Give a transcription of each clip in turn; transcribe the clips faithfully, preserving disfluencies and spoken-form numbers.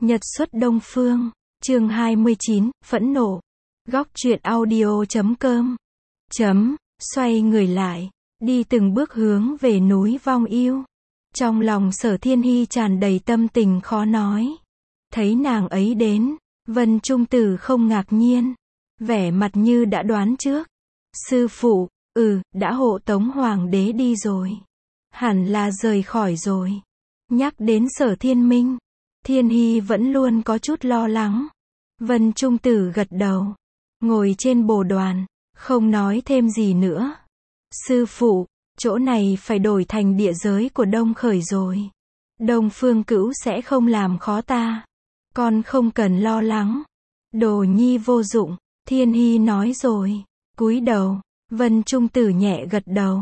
Nhật xuất Đông Phương, chương hai mươi chín, phẫn nộ. Góc truyện audio chấm com. Chấm, xoay người lại, đi từng bước hướng về núi Vong Yêu. Trong lòng Sở Thiên Hi tràn đầy tâm tình khó nói. Thấy nàng ấy đến, Vân Trung Tử không ngạc nhiên, vẻ mặt như đã đoán trước. Sư phụ, ừ, đã hộ tống hoàng đế đi rồi. Hẳn là rời khỏi rồi. Nhắc đến Sở Thiên Minh, Thiên Hi vẫn luôn có chút lo lắng. Vân Trung Tử gật đầu, ngồi trên bồ đoàn, không nói thêm gì nữa. Sư phụ, chỗ này phải đổi thành địa giới của Đông Khởi rồi. Đông Phương Cữu sẽ không làm khó ta. Con không cần lo lắng. Đồ nhi vô dụng, Thiên Hi nói rồi. Cúi đầu, Vân Trung Tử nhẹ gật đầu.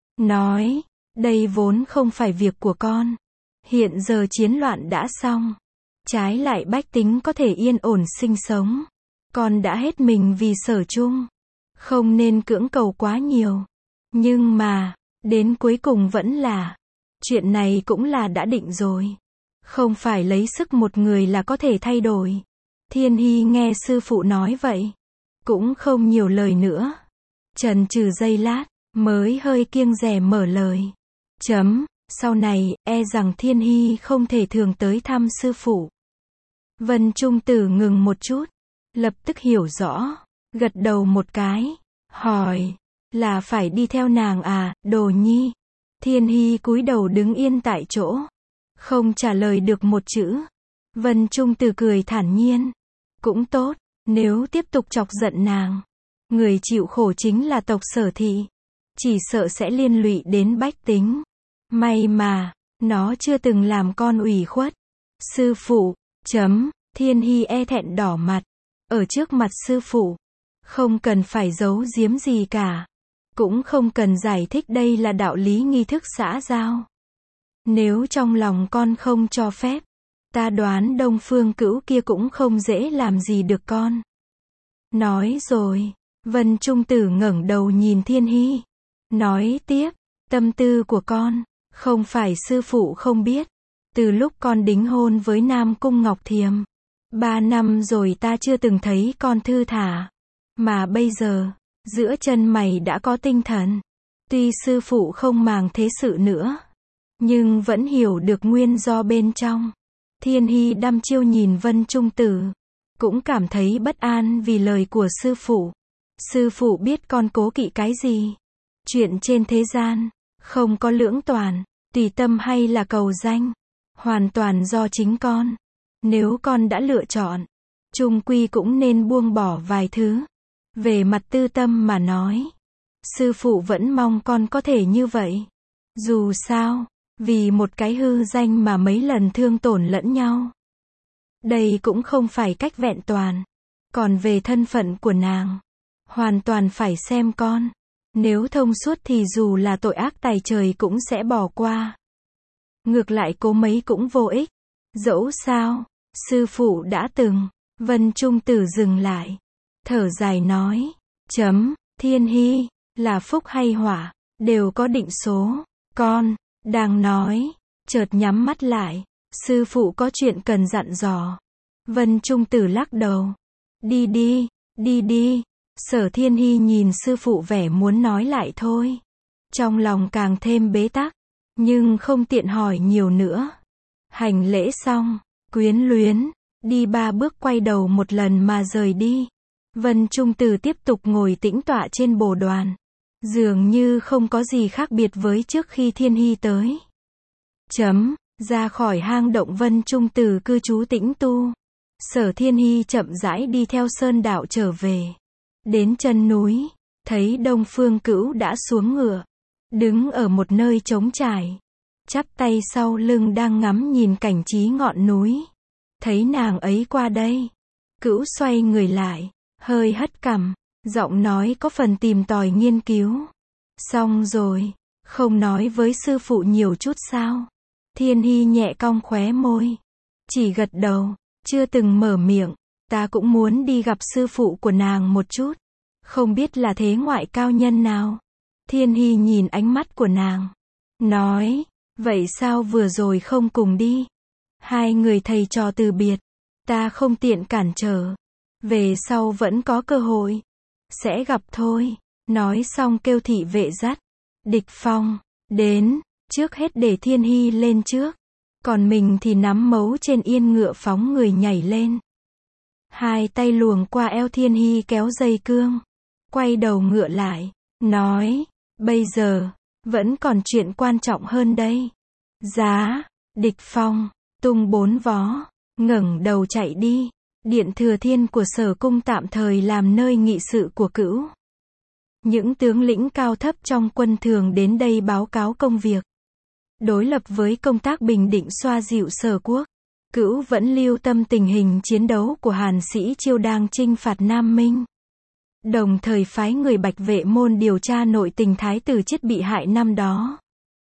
Nói, đây vốn không phải việc của con. Hiện giờ chiến loạn đã xong. Trái lại bách tính có thể yên ổn sinh sống. Con đã hết mình vì Sở chung. Không nên cưỡng cầu quá nhiều. Nhưng mà, đến cuối cùng vẫn là, chuyện này cũng là đã định rồi. Không phải lấy sức một người là có thể thay đổi. Thiên Hi nghe sư phụ nói vậy, cũng không nhiều lời nữa. Chần chừ giây lát, mới hơi kiêng dè mở lời. Chấm, sau này, e rằng Thiên Hi không thể thường tới thăm sư phụ. Vân Trung Tử ngừng một chút, lập tức hiểu rõ, gật đầu một cái, hỏi, là phải đi theo nàng à, Đồ nhi? Thiên Hi cúi đầu đứng yên tại chỗ, không trả lời được một chữ. Vân Trung Tử cười thản nhiên, cũng tốt, nếu tiếp tục chọc giận nàng, người chịu khổ chính là tộc Sở thị, chỉ sợ sẽ liên lụy đến bách tính. May mà, nó chưa từng làm con ủy khuất. Sư phụ, chấm, Thiên Hi e thẹn đỏ mặt, ở trước mặt sư phụ, không cần phải giấu giếm gì cả, cũng không cần giải thích đây là đạo lý nghi thức xã giao. Nếu trong lòng con không cho phép, ta đoán Đông Phương Cữu kia cũng không dễ làm gì được con. Nói rồi, Vân Trung Tử ngẩng đầu nhìn Thiên Hi, nói tiếp, tâm tư của con, không phải sư phụ không biết. Từ lúc con đính hôn với Nam Cung Ngọc Thiềm, ba năm rồi ta chưa từng thấy con thư thả. Mà bây giờ, giữa chân mày đã có tinh thần. Tuy sư phụ không màng thế sự nữa, nhưng vẫn hiểu được nguyên do bên trong. Thiên Hi đăm chiêu nhìn Vân Trung Tử, cũng cảm thấy bất an vì lời của sư phụ. Sư phụ biết con cố kỵ cái gì? Chuyện trên thế gian, không có lưỡng toàn, tùy tâm hay là cầu danh, hoàn toàn do chính con. Nếu con đã lựa chọn, chung quy cũng nên buông bỏ vài thứ. Về mặt tư tâm mà nói, sư phụ vẫn mong con có thể như vậy. Dù sao, vì một cái hư danh mà mấy lần thương tổn lẫn nhau, đây cũng không phải cách vẹn toàn. Còn về thân phận của nàng, hoàn toàn phải xem con. Nếu thông suốt thì dù là tội ác tày trời cũng sẽ bỏ qua. Ngược lại cố mấy cũng vô ích. Dẫu sao, sư phụ đã từng. Vân Trung Tử dừng lại, thở dài nói, chấm, Thiên Hi, là phúc hay họa, đều có định số. Con, đang nói, chợt nhắm mắt lại, sư phụ có chuyện cần dặn dò. Vân Trung Tử lắc đầu, đi đi, đi đi. Sở Thiên Hi nhìn sư phụ vẻ muốn nói lại thôi. Trong lòng càng thêm bế tắc, nhưng không tiện hỏi nhiều nữa. Hành lễ xong, quyến luyến, đi ba bước quay đầu một lần mà rời đi. Vân Trung Tử tiếp tục ngồi tĩnh tọa trên bồ đoàn. Dường như không có gì khác biệt với trước khi Thiên Hi tới. Chấm, ra khỏi hang động Vân Trung Tử cư trú tĩnh tu. Sở Thiên Hi chậm rãi đi theo sơn đạo trở về. Đến chân núi, thấy Đông Phương Cữu đã xuống ngựa, đứng ở một nơi trống trải, chắp tay sau lưng đang ngắm nhìn cảnh trí ngọn núi. Thấy nàng ấy qua đây, Cữu xoay người lại, hơi hất cằm, giọng nói có phần tìm tòi nghiên cứu. Xong rồi, không nói với sư phụ nhiều chút sao? Thiên Hi nhẹ cong khóe môi, chỉ gật đầu, chưa từng mở miệng. Ta cũng muốn đi gặp sư phụ của nàng một chút. Không biết là thế ngoại cao nhân nào? Thiên Hi nhìn ánh mắt của nàng, nói, vậy sao vừa rồi không cùng đi? Hai người thầy trò từ biệt, Ta không tiện cản trở. Về sau vẫn có cơ hội. Sẽ gặp thôi. Nói xong kêu thị vệ dắt. Địch Phong. Đến. Trước hết để Thiên Hy lên trước. Còn mình thì nắm mấu trên yên ngựa phóng người nhảy lên. Hai tay luồng qua eo Thiên Hy kéo dây cương. Quay đầu ngựa lại. Nói. Bây giờ. Vẫn còn chuyện quan trọng hơn đây. Giá. Địch Phong. Tung bốn vó. Ngẩng đầu chạy đi. Điện Thừa Thiên của Sở Cung tạm thời làm nơi nghị sự của Cữu. Những tướng lĩnh cao thấp trong quân thường đến đây báo cáo công việc. Đối lập với công tác bình định xoa dịu Sở Quốc, Cữu vẫn lưu tâm tình hình chiến đấu của Hàn Sĩ Chiêu đang chinh phạt Nam Minh. Đồng thời phái người Bạch Vệ Môn điều tra nội tình thái tử Chiết bị hại năm đó.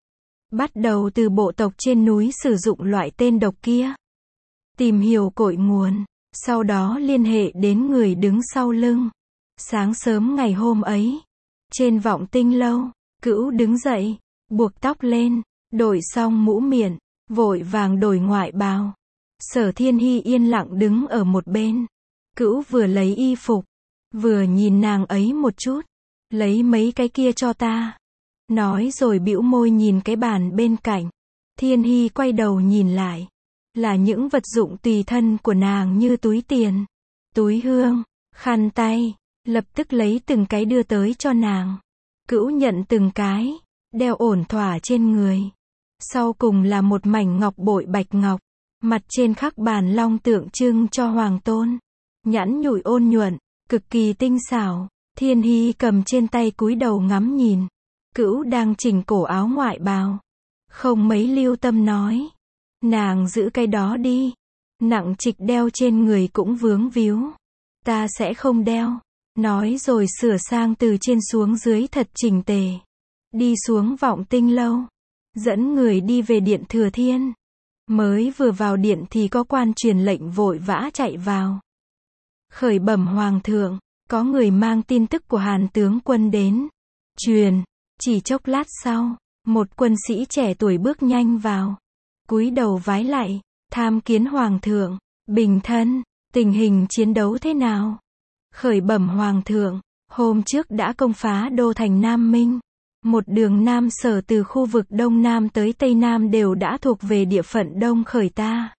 Bắt đầu từ bộ tộc trên núi sử dụng loại tên độc kia. Tìm hiểu cội nguồn. Sau đó liên hệ đến người đứng sau lưng. Sáng sớm ngày hôm ấy, trên Vọng Tinh lâu, Cữu đứng dậy, buộc tóc lên, đổi xong mũ miện, vội vàng đổi ngoại bào. Sở Thiên Hy yên lặng đứng ở một bên. Cữu vừa lấy y phục, vừa nhìn nàng ấy một chút. Lấy mấy cái kia cho ta. Nói rồi bĩu môi nhìn cái bàn bên cạnh. Thiên Hy quay đầu nhìn lại. Là những vật dụng tùy thân của nàng như túi tiền, túi hương, khăn tay. Lập tức lấy từng cái đưa tới cho nàng. Cữu nhận từng cái, đeo ổn thỏa trên người. Sau cùng là một mảnh ngọc bội bạch ngọc. Mặt trên khắc bàn long tượng trưng cho hoàng tôn. Nhẵn nhụi ôn nhuận, cực kỳ tinh xảo. Thiên Hy cầm trên tay cúi đầu ngắm nhìn. Cữu đang chỉnh cổ áo ngoại bào. Không mấy lưu tâm nói. Nàng giữ cái đó đi. Nặng trịch đeo trên người cũng vướng víu. Ta sẽ không đeo. Nói rồi sửa sang từ trên xuống dưới thật chỉnh tề. Đi xuống Vọng Tinh lâu. Dẫn người đi về điện Thừa Thiên. Mới vừa vào điện thì có quan truyền lệnh vội vã chạy vào. Khởi bẩm hoàng thượng, có người mang tin tức của Hàn tướng quân đến. Truyền, chỉ chốc lát sau, một quân sĩ trẻ tuổi bước nhanh vào. Cúi đầu vái lạy, tham kiến hoàng thượng, bình thân, tình hình chiến đấu thế nào? Khởi bẩm hoàng thượng, hôm trước đã công phá đô thành Nam Minh. Một đường Nam Sở từ khu vực Đông Nam tới Tây Nam đều đã thuộc về địa phận Đông Khởi ta.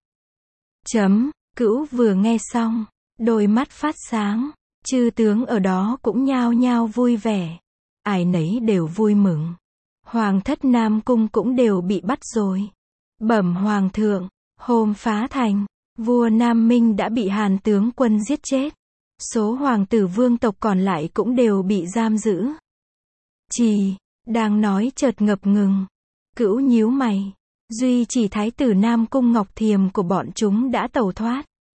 Chấm, Cữu vừa nghe xong, đôi mắt phát sáng, chư tướng ở đó cũng nhao nhao vui vẻ. Ai nấy đều vui mừng. Hoàng thất Nam Cung cũng đều bị bắt rồi. Bẩm hoàng thượng, hôm phá thành, vua Nam Minh đã bị Hàn tướng quân giết chết. Số hoàng tử vương tộc còn lại cũng đều bị giam giữ. Chỉ, đang nói chợt ngập ngừng. Cữu nhíu mày. Duy chỉ thái tử Nam Cung Ngọc Thiềm của bọn chúng đã tẩu thoát.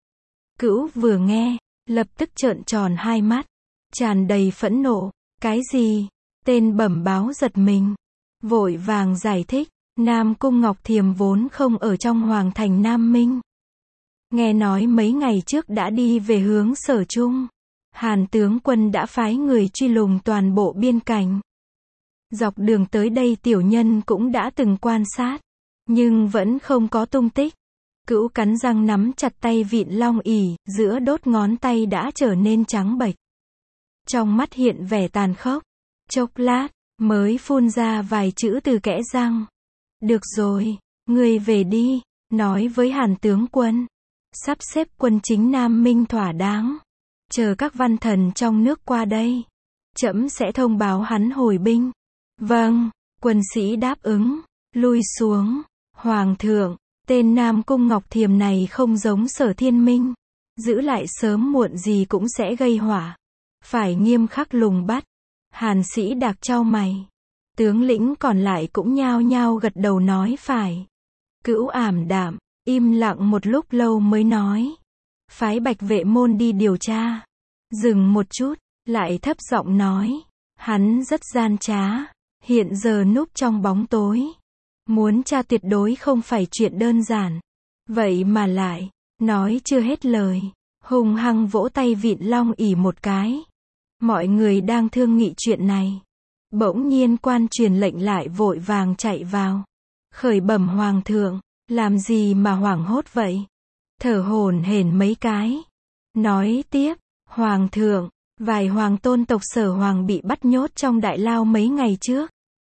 Cữu vừa nghe, lập tức trợn tròn hai mắt. Tràn đầy phẫn nộ. Cái gì? Tên bẩm báo giật mình. Vội vàng giải thích. Nam Cung Ngọc Thiềm vốn không ở trong hoàng thành Nam Minh. Nghe nói mấy ngày trước đã đi về hướng Sở Trung. Hàn tướng quân đã phái người truy lùng toàn bộ biên cảnh. Dọc đường tới đây tiểu nhân cũng đã từng quan sát. Nhưng vẫn không có tung tích. Cữu cắn răng nắm chặt tay vịn long ỷ, giữa đốt ngón tay đã trở nên trắng bệch. Trong mắt hiện vẻ tàn khốc. Chốc lát, mới phun ra vài chữ từ kẽ răng. Được rồi, ngươi về đi, nói với Hàn tướng quân. Sắp xếp quân chính Nam Minh thỏa đáng. Chờ các văn thần trong nước qua đây. Trẫm sẽ thông báo hắn hồi binh. Vâng, quân sĩ đáp ứng, lui xuống. Hoàng thượng, tên Nam Cung Ngọc Thiềm này không giống Sở Thiên Minh. Giữ lại sớm muộn gì cũng sẽ gây họa. Phải nghiêm khắc lùng bắt. Hàn Sĩ Đạc chau mày. Tướng lĩnh còn lại cũng nhao nhao gật đầu nói phải. Cữu ảm đạm, im lặng một lúc lâu mới nói. Phái Bạch Vệ Môn đi điều tra. Dừng một chút, lại thấp giọng nói. Hắn rất gian trá. Hiện giờ núp trong bóng tối. Muốn tra tuyệt đối không phải chuyện đơn giản. Vậy mà lại, nói chưa hết lời. Hùng hăng vỗ tay vịn long ỷ một cái. Mọi người đang thương nghị chuyện này. Bỗng nhiên quan truyền lệnh lại vội vàng chạy vào. Khởi bẩm hoàng thượng, làm gì mà hoảng hốt vậy? thở hổn hển mấy cái. Nói tiếp, Hoàng thượng, vài hoàng tôn tộc Sở Hoàng bị bắt nhốt trong đại lao mấy ngày trước.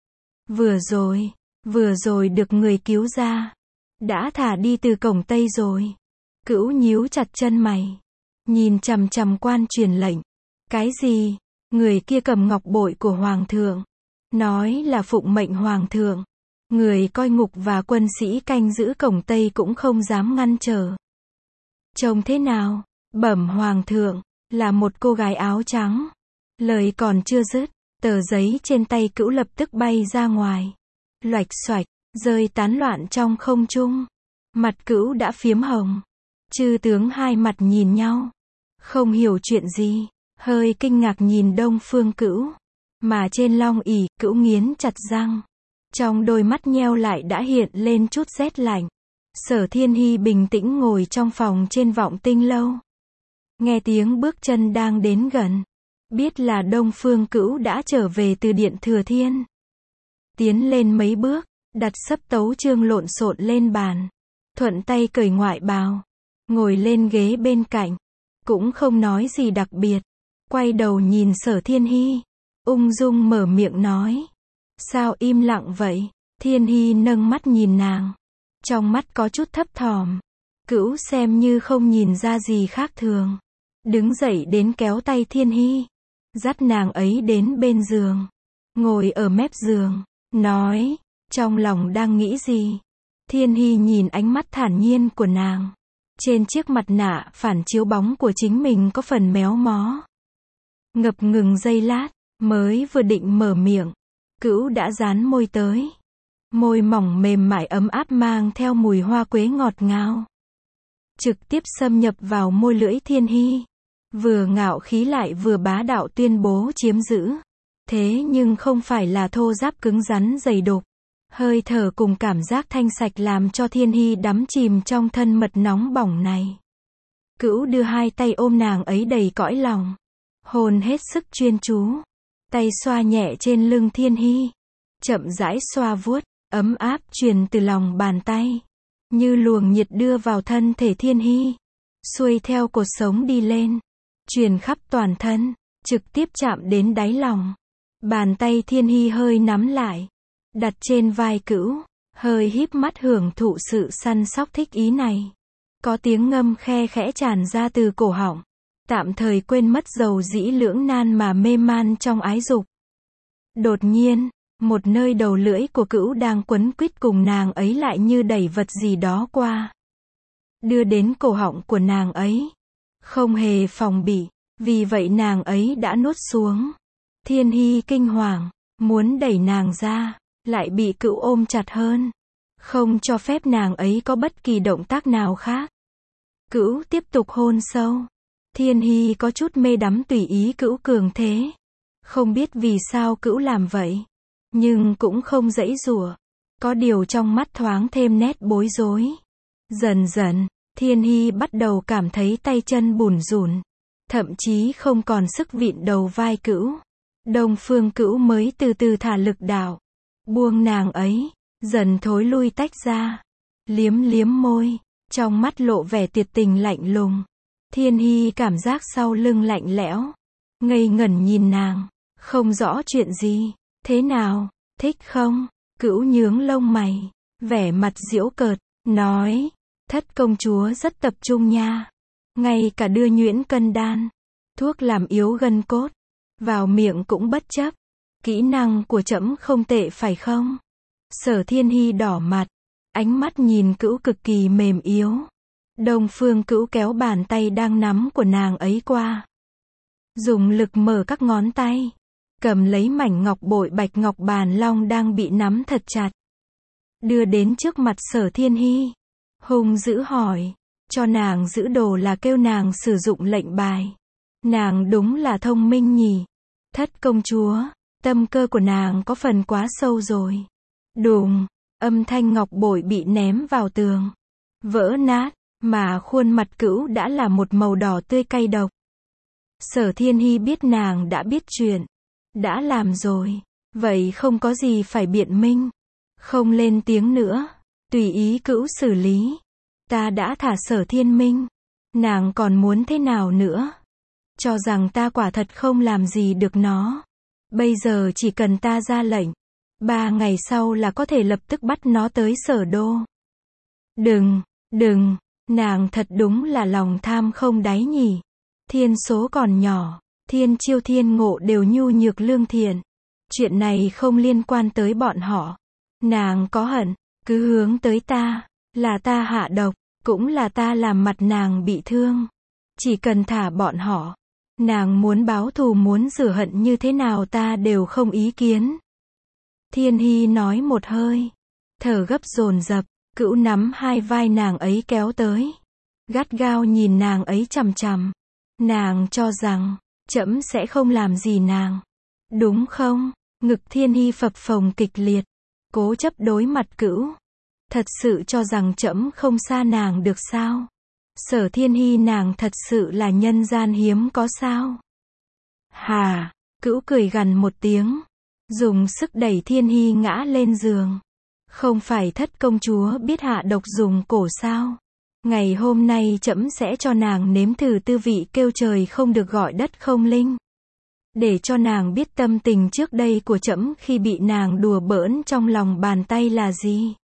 Vừa rồi, vừa rồi được người cứu ra. Đã thả đi từ cổng Tây rồi. Cữu nhíu chặt chân mày. Nhìn chằm chằm quan truyền lệnh. Cái gì? Người kia cầm ngọc bội của Hoàng thượng. Nói là phụng mệnh Hoàng thượng. Người coi ngục và quân sĩ canh giữ cổng Tây cũng không dám ngăn trở. Trông thế nào? Bẩm Hoàng thượng, là một cô gái áo trắng. Lời còn chưa dứt, tờ giấy trên tay Cữu lập tức bay ra ngoài. Loạch xoạch, rơi tán loạn trong không trung. Mặt Cữu đã phiếm hồng. Chư tướng hai mặt nhìn nhau. Không hiểu chuyện gì. Hơi kinh ngạc nhìn Đông Phương Cữu. Mà trên long ỷ, Cữu nghiến chặt răng. Trong đôi mắt nheo lại đã hiện lên chút rét lạnh. Sở Thiên Hy bình tĩnh ngồi trong phòng trên Vọng Tinh lâu. Nghe tiếng bước chân đang đến gần. Biết là Đông Phương Cữu đã trở về từ điện Thừa Thiên. Tiến lên mấy bước, đặt sấp tấu chương lộn xộn lên bàn. Thuận tay cởi ngoại bào. Ngồi lên ghế bên cạnh. Cũng không nói gì đặc biệt. Quay đầu nhìn Sở Thiên Hy. Ung dung mở miệng nói. Sao im lặng vậy? Thiên Hy nâng mắt nhìn nàng. Trong mắt có chút thấp thỏm. Cữu xem như không nhìn ra gì khác thường. Đứng dậy đến kéo tay Thiên Hy. Dắt nàng ấy đến bên giường. Ngồi ở mép giường. Nói. Trong lòng đang nghĩ gì? Thiên Hy nhìn ánh mắt thản nhiên của nàng. Trên chiếc mặt nạ phản chiếu bóng của chính mình có phần méo mó. Ngập ngừng giây lát. Mới vừa định mở miệng. Cữu đã dán môi tới. Môi mỏng mềm mại ấm áp mang theo mùi hoa quế ngọt ngào. Trực tiếp xâm nhập vào môi lưỡi Thiên Hy. Vừa ngạo khí lại vừa bá đạo tuyên bố chiếm giữ. Thế nhưng không phải là thô ráp cứng rắn dày đục. Hơi thở cùng cảm giác thanh sạch làm cho Thiên Hy đắm chìm trong thân mật nóng bỏng này. Cữu đưa hai tay ôm nàng ấy đầy cõi lòng. Hôn hết sức chuyên chú. Tay xoa nhẹ trên lưng Thiên Hy. Chậm rãi xoa vuốt. Ấm áp truyền từ lòng bàn tay. Như luồng nhiệt đưa vào thân thể Thiên Hy. Xuôi theo cột sống đi lên. Truyền khắp toàn thân. Trực tiếp chạm đến đáy lòng. Bàn tay Thiên Hy hơi nắm lại. Đặt trên vai Cữu. Hơi híp mắt hưởng thụ sự săn sóc thích ý này. Có tiếng ngâm khe khẽ tràn ra từ cổ họng. Tạm thời quên mất dầu dĩ lưỡng nan mà mê man trong ái dục. Đột nhiên, một nơi đầu lưỡi của Cữu đang quấn quýt cùng nàng ấy lại như đẩy vật gì đó qua. Đưa đến cổ họng của nàng ấy. Không hề phòng bị, vì vậy nàng ấy đã nuốt xuống. Thiên Hy kinh hoàng, muốn đẩy nàng ra, lại bị Cữu ôm chặt hơn. Không cho phép nàng ấy có bất kỳ động tác nào khác. Cữu tiếp tục hôn sâu. Thiên Hy có chút mê đắm tùy ý Cữu cường thế. Không biết vì sao Cữu làm vậy. Nhưng cũng không giãy giụa. Có điều trong mắt thoáng thêm nét bối rối. Dần dần, Thiên Hy bắt đầu cảm thấy tay chân bủn rủn. Thậm chí không còn sức vịn đầu vai Cữu. Đông Phương Cữu mới từ từ thả lực đạo. Buông nàng ấy. Dần thối lui tách ra. Liếm liếm môi. Trong mắt lộ vẻ tuyệt tình lạnh lùng. Thiên Hy cảm giác sau lưng lạnh lẽo. Ngây ngẩn nhìn nàng. Không rõ chuyện gì. Thế nào? Thích không? Cữu nhướng lông mày. Vẻ mặt giễu cợt. Nói. Thất công chúa rất tập trung nha. Ngay cả đưa nhuyễn cân đan. Thuốc làm yếu gân cốt. Vào miệng cũng bất chấp. Kỹ năng của trẫm không tệ phải không? Sở Thiên Hy đỏ mặt. Ánh mắt nhìn Cữu cực kỳ mềm yếu. Đông Phương Cữu kéo bàn tay đang nắm của nàng ấy qua. Dùng lực mở các ngón tay. Cầm lấy mảnh ngọc bội bạch ngọc bàn long đang bị nắm thật chặt. Đưa đến trước mặt Sở Thiên Hy. Hung dữ hỏi. Cho nàng giữ đồ là kêu nàng sử dụng lệnh bài. Nàng đúng là thông minh nhỉ. Thất công chúa. Tâm cơ của nàng có phần quá sâu rồi. Đùng. Âm thanh ngọc bội bị ném vào tường. Vỡ nát. Mà khuôn mặt Cữu đã là một màu đỏ tươi cay độc. Sở Thiên Hy biết nàng đã biết chuyện. Đã làm rồi. Vậy không có gì phải biện minh. Không lên tiếng nữa. Tùy ý Cữu xử lý. Ta đã thả Sở Thiên Minh. Nàng còn muốn thế nào nữa? Cho rằng ta quả thật không làm gì được nó. Bây giờ chỉ cần ta ra lệnh. Ba ngày sau là có thể lập tức bắt nó tới Sở Đô. Đừng, đừng, nàng thật đúng là lòng tham không đáy nhỉ. Thiên số còn nhỏ, thiên chiêu thiên ngộ đều nhu nhược lương thiện. Chuyện này không liên quan tới bọn họ. Nàng có hận, cứ hướng tới ta, là ta hạ độc, cũng là ta làm mặt nàng bị thương. Chỉ cần thả bọn họ, nàng muốn báo thù muốn rửa hận như thế nào ta đều không ý kiến. Thiên Hy nói một hơi, thở gấp dồn dập, Cữu nắm hai vai nàng ấy kéo tới. Gắt gao nhìn nàng ấy chằm chằm. Nàng cho rằng, trẫm sẽ không làm gì nàng. Đúng không? Ngực Thiên Hy phập phồng kịch liệt. Cố chấp đối mặt Cữu. Thật sự cho rằng trẫm không xa nàng được sao? Sở Thiên Hy nàng thật sự là nhân gian hiếm có sao? Hà, Cữu cười gằn một tiếng. Dùng sức đẩy Thiên Hy ngã lên giường. Không phải thất công chúa biết hạ độc dùng cổ sao? Ngày hôm nay trẫm sẽ cho nàng nếm thử tư vị kêu trời không được gọi đất không linh. Để cho nàng biết tâm tình trước đây của trẫm khi bị nàng đùa bỡn trong lòng bàn tay là gì.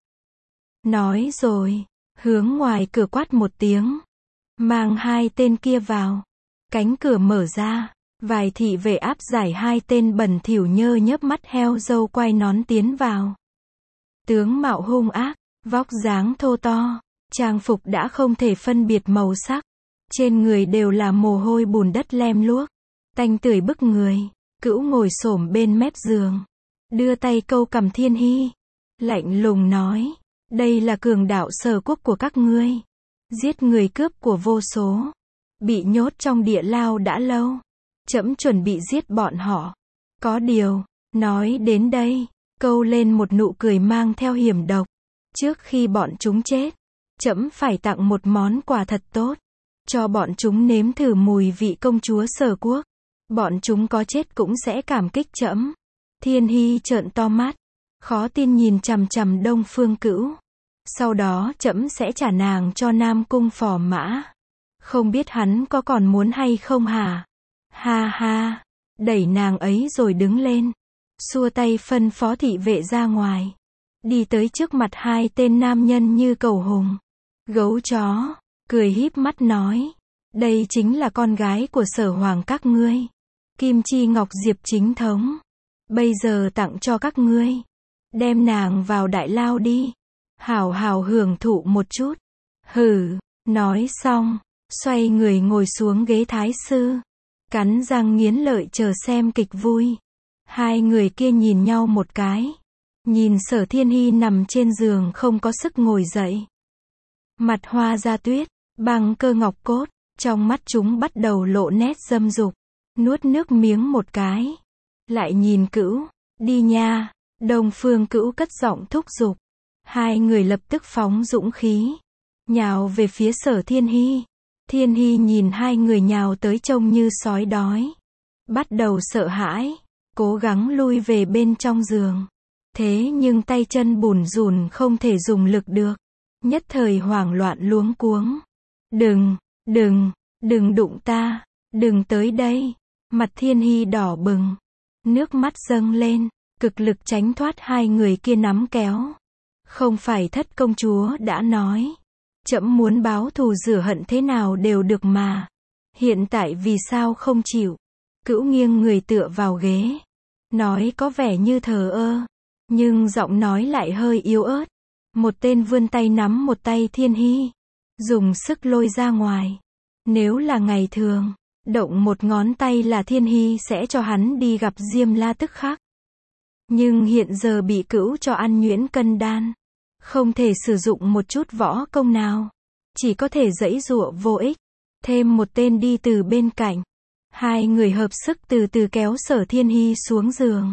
Nói rồi, hướng ngoài cửa quát một tiếng. Mang hai tên kia vào. Cánh cửa mở ra. Vài thị vệ áp giải hai tên bẩn thỉu nhơ nhớp mắt heo dâu quay nón tiến vào. Tướng mạo hung ác, vóc dáng thô to, trang phục đã không thể phân biệt màu sắc. Trên người đều là mồ hôi bùn đất lem luốc, tanh tưởi bức người. Cữu ngồi xổm bên mép giường, đưa tay câu cằm Thiên Hy, lạnh lùng nói, đây là cường đạo Sở Quốc của các ngươi, giết người cướp của vô số, bị nhốt trong địa lao đã lâu. Trẫm chuẩn bị giết bọn họ. Có điều, nói đến đây, câu lên một nụ cười mang theo hiểm độc. Trước khi bọn chúng chết, trẫm phải tặng một món quà thật tốt, cho bọn chúng nếm thử mùi vị công chúa Sở Quốc. Bọn chúng có chết cũng sẽ cảm kích trẫm. Thiên Hy trợn to mắt, khó tin nhìn chằm chằm Đông Phương Cữu. Sau đó trẫm sẽ trả nàng cho Nam Cung Phò Mã. Không biết hắn có còn muốn hay không hả? Ha ha, đẩy nàng ấy rồi đứng lên, xua tay phân phó thị vệ ra ngoài, đi tới trước mặt hai tên nam nhân như cầu hùng. Gấu chó, cười híp mắt nói, đây chính là con gái của Sở Hoàng các ngươi, Kim Chi Ngọc Diệp chính thống. Bây giờ tặng cho các ngươi, đem nàng vào đại lao đi, hào hào hưởng thụ một chút. Hừ, nói xong, xoay người ngồi xuống ghế thái sư. Cắn răng nghiến lợi chờ xem kịch vui. Hai người kia nhìn nhau một cái. Nhìn Sở Thiên Hy nằm trên giường không có sức ngồi dậy. Mặt hoa da tuyết, băng cơ ngọc cốt. Trong mắt chúng bắt đầu lộ nét dâm dục. Nuốt nước miếng một cái. Lại nhìn Cữu. Đi nha. Đông Phương Cữu cất giọng thúc giục. Hai người lập tức phóng dũng khí. Nhào về phía Sở Thiên Hy. Thiên Hy nhìn hai người nhào tới trông như sói đói. Bắt đầu sợ hãi, cố gắng lui về bên trong giường. Thế nhưng tay chân bùn rùn không thể dùng lực được. Nhất thời hoảng loạn luống cuống. Đừng, đừng, đừng đụng ta, đừng tới đây. Mặt Thiên Hy đỏ bừng. Nước mắt dâng lên, cực lực tránh thoát hai người kia nắm kéo. Không phải thất công chúa đã nói. Trẫm muốn báo thù rửa hận thế nào đều được mà. Hiện tại vì sao không chịu? Cữu nghiêng người tựa vào ghế. Nói có vẻ như thờ ơ. Nhưng giọng nói lại hơi yếu ớt. Một tên vươn tay nắm một tay Thiên Hy. Dùng sức lôi ra ngoài. Nếu là ngày thường, động một ngón tay là Thiên Hy sẽ cho hắn đi gặp Diêm La tức khắc. Nhưng hiện giờ bị Cữu cho ăn nhuyễn cân đan. Không thể sử dụng một chút võ công nào. Chỉ có thể giãy giụa vô ích. Thêm một tên đi từ bên cạnh. Hai người hợp sức từ từ kéo Sở Thiên Hy xuống giường.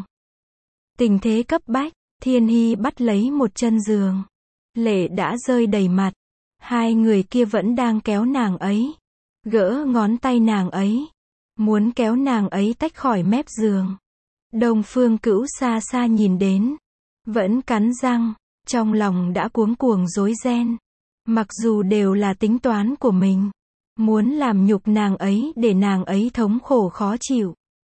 Tình thế cấp bách, Thiên Hy bắt lấy một chân giường. Lệ đã rơi đầy mặt. Hai người kia vẫn đang kéo nàng ấy. Gỡ ngón tay nàng ấy. Muốn kéo nàng ấy tách khỏi mép giường. Đông Phương Cữu xa xa nhìn đến. Vẫn cắn răng. Trong lòng đã cuống cuồng rối ren. Mặc dù đều là tính toán của mình, muốn làm nhục nàng ấy để nàng ấy thống khổ khó chịu.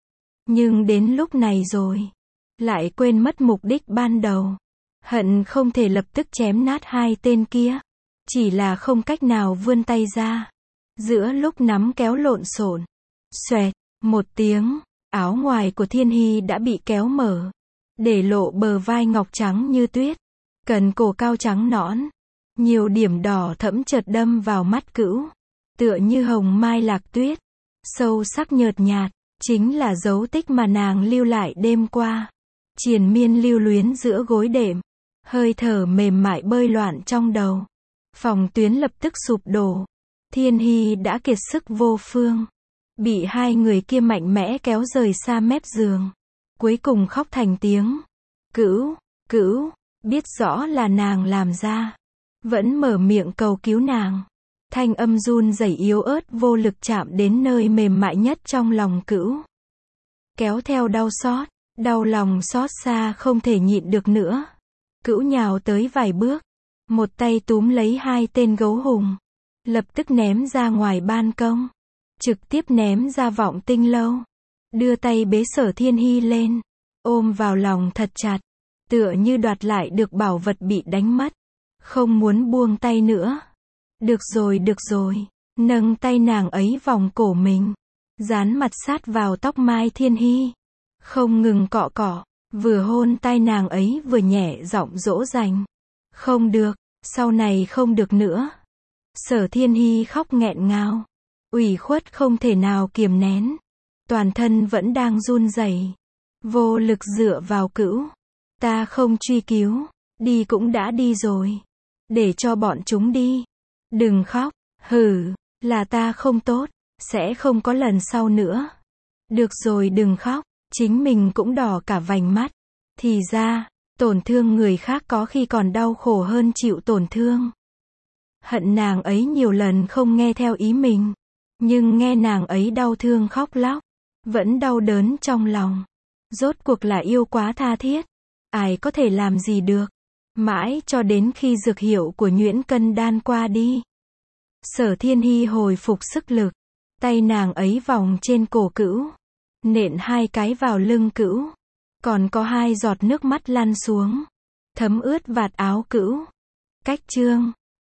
Nhưng đến lúc này rồi, lại quên mất mục đích ban đầu. Hận không thể lập tức chém nát hai tên kia. Chỉ là không cách nào vươn tay ra. Giữa lúc nắm kéo lộn xộn, xoẹt, một tiếng, áo ngoài của Thiên Hy đã bị kéo mở, để lộ bờ vai ngọc trắng như tuyết, cần cổ cao trắng nõn, nhiều điểm đỏ thẫm chợt đâm vào mắt Cửu, tựa như hồng mai lạc tuyết, sâu sắc nhợt nhạt, chính là dấu tích mà nàng lưu lại đêm qua, triền miên lưu luyến giữa gối đệm, hơi thở mềm mại bơi loạn trong đầu, phòng tuyến lập tức sụp đổ, Thiên Hy đã kiệt sức vô phương, bị hai người kia mạnh mẽ kéo rời xa mép giường, cuối cùng khóc thành tiếng. Cửu, Cửu, biết rõ là nàng làm ra, vẫn mở miệng cầu cứu nàng. Thanh âm run rẩy yếu ớt vô lực chạm đến nơi mềm mại nhất trong lòng Cửu. Kéo theo đau xót, đau lòng xót xa không thể nhịn được nữa. Cửu nhào tới vài bước, một tay túm lấy hai tên gấu hùng, lập tức ném ra ngoài ban công, trực tiếp ném ra vọng tinh lâu, đưa tay bế Sở Thiên Hy lên, ôm vào lòng thật chặt, tựa như đoạt lại được bảo vật bị đánh mất, không muốn buông tay nữa. Được rồi, được rồi, nâng tay nàng ấy vòng cổ mình, dán mặt sát vào tóc mai Thiên Hy, không ngừng cọ cọ, vừa hôn tai nàng ấy vừa nhẹ giọng dỗ dành. Không được, sau này không được nữa. Sở Thiên Hy khóc nghẹn ngào, ủy khuất không thể nào kiềm nén, toàn thân vẫn đang run rẩy, vô lực dựa vào Cửu. Ta không truy cứu, đi cũng đã đi rồi, để cho bọn chúng đi. Đừng khóc, hừ, là ta không tốt, sẽ không có lần sau nữa. Được rồi, đừng khóc, chính mình cũng đỏ cả vành mắt. Thì ra, tổn thương người khác có khi còn đau khổ hơn chịu tổn thương. Hận nàng ấy nhiều lần không nghe theo ý mình, nhưng nghe nàng ấy đau thương khóc lóc, vẫn đau đớn trong lòng. Rốt cuộc là yêu quá tha thiết, ai có thể làm gì được. Mãi cho đến khi dược hiệu của nhuyễn cân đan qua đi, Sở Thiên Hy hồi phục sức lực, tay nàng ấy vòng trên cổ Cửu, nện hai cái vào lưng Cửu, còn có hai giọt nước mắt lăn xuống, thấm ướt vạt áo Cửu. Cách chương